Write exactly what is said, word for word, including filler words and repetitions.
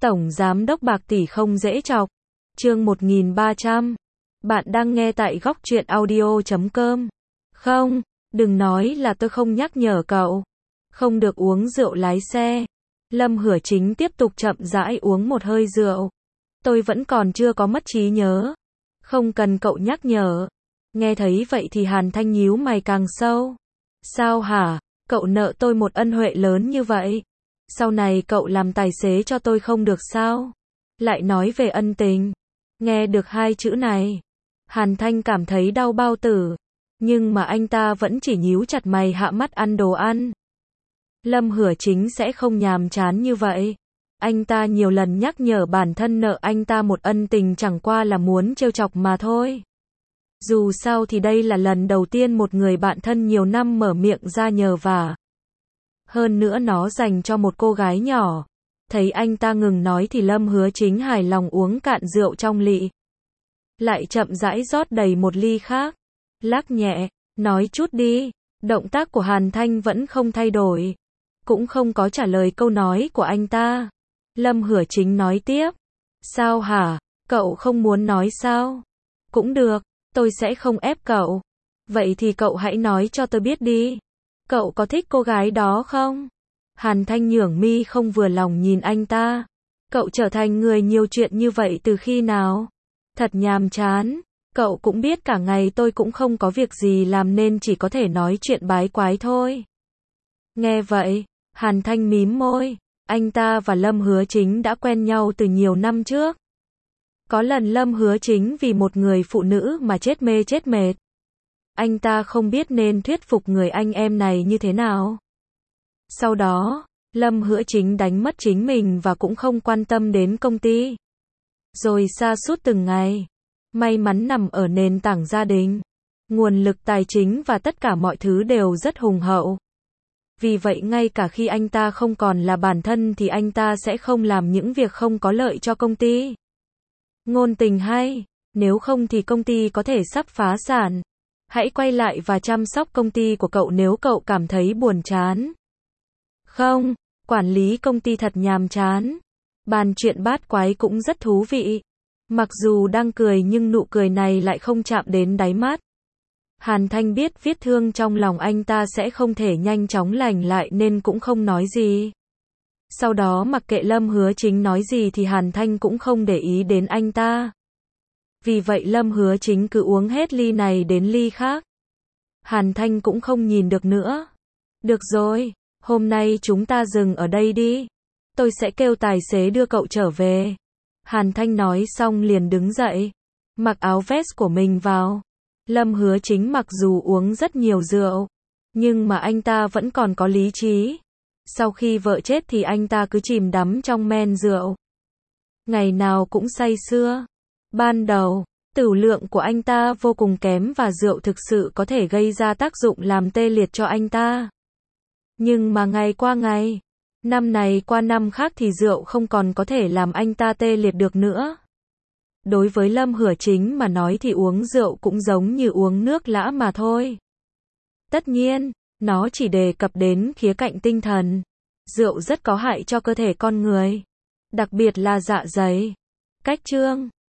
Tổng giám đốc bạc tỷ không dễ chọc. Chương một nghìn ba trăm. Bạn đang nghe tại góc truyện audio chấm com. Không, đừng nói là tôi không nhắc nhở cậu. Không được uống rượu lái xe. Lâm Hửa Chính tiếp tục chậm rãi uống một hơi rượu. Tôi vẫn còn chưa có mất trí nhớ. Không cần cậu nhắc nhở. Nghe thấy vậy thì Hàn Thanh nhíu mày càng sâu. Sao hả? Cậu nợ tôi một ân huệ lớn như vậy. Sau này cậu làm tài xế cho tôi không được sao? Lại nói về ân tình. Nghe được hai chữ này, Hàn Thanh cảm thấy đau bao tử. Nhưng mà anh ta vẫn chỉ nhíu chặt mày hạ mắt ăn đồ ăn. Lâm Hửa Chính sẽ không nhàm chán như vậy. Anh ta nhiều lần nhắc nhở bản thân nợ anh ta một ân tình chẳng qua là muốn trêu chọc mà thôi. Dù sao thì đây là lần đầu tiên một người bạn thân nhiều năm mở miệng ra nhờ vả. Hơn nữa nó dành cho một cô gái nhỏ. Thấy anh ta ngừng nói thì Lâm Hứa Chính hài lòng uống cạn rượu trong lị. Lại chậm rãi rót đầy một ly khác. Lắc nhẹ, nói chút đi. Động tác của Hàn Thanh vẫn không thay đổi. Cũng không có trả lời câu nói của anh ta. Lâm Hửa Chính nói tiếp. Sao hả? Cậu không muốn nói sao? Cũng được, tôi sẽ không ép cậu. Vậy thì cậu hãy nói cho tôi biết đi. Cậu có thích cô gái đó không? Hàn Thanh nhướng mi không vừa lòng nhìn anh ta. Cậu trở thành người nhiều chuyện như vậy từ khi nào? Thật nhàm chán. Cậu cũng biết cả ngày tôi cũng không có việc gì làm nên chỉ có thể nói chuyện bái quái thôi. Nghe vậy, Hàn Thanh mím môi. Anh ta và Lâm Hứa Chính đã quen nhau từ nhiều năm trước. Có lần Lâm Hứa Chính vì một người phụ nữ mà chết mê chết mệt. Anh ta không biết nên thuyết phục người anh em này như thế nào. Sau đó, Lâm Hứa Chính đánh mất chính mình và cũng không quan tâm đến công ty. Rồi sa sút từng ngày. May mắn nằm ở nền tảng gia đình. Nguồn lực tài chính và tất cả mọi thứ đều rất hùng hậu. Vì vậy ngay cả khi anh ta không còn là bản thân thì anh ta sẽ không làm những việc không có lợi cho công ty. Ngôn tình hay, nếu không thì công ty có thể sắp phá sản. Hãy quay lại và chăm sóc công ty của cậu nếu cậu cảm thấy buồn chán. Không, quản lý công ty thật nhàm chán. Bàn chuyện bát quái cũng rất thú vị. Mặc dù đang cười nhưng nụ cười này lại không chạm đến đáy mắt. Hàn Thanh biết vết thương trong lòng anh ta sẽ không thể nhanh chóng lành lại nên cũng không nói gì. Sau đó mặc kệ Lâm Hứa Chính nói gì thì Hàn Thanh cũng không để ý đến anh ta. Vì vậy Lâm Hứa Chính cứ uống hết ly này đến ly khác. Hàn Thanh cũng không nhìn được nữa. Được rồi, hôm nay chúng ta dừng ở đây đi. Tôi sẽ kêu tài xế đưa cậu trở về. Hàn Thanh nói xong liền đứng dậy. Mặc áo vest của mình vào. Lâm Hứa Chính mặc dù uống rất nhiều rượu. Nhưng mà anh ta vẫn còn có lý trí. Sau khi vợ chết thì anh ta cứ chìm đắm trong men rượu. Ngày nào cũng say sưa. Ban đầu, tửu lượng của anh ta vô cùng kém và rượu thực sự có thể gây ra tác dụng làm tê liệt cho anh ta. Nhưng mà ngày qua ngày, năm này qua năm khác thì rượu không còn có thể làm anh ta tê liệt được nữa. Đối với Lâm Hửa Chính mà nói thì uống rượu cũng giống như uống nước lã mà thôi. Tất nhiên, nó chỉ đề cập đến khía cạnh tinh thần. Rượu rất có hại cho cơ thể con người. Đặc biệt là dạ dày. Cách chương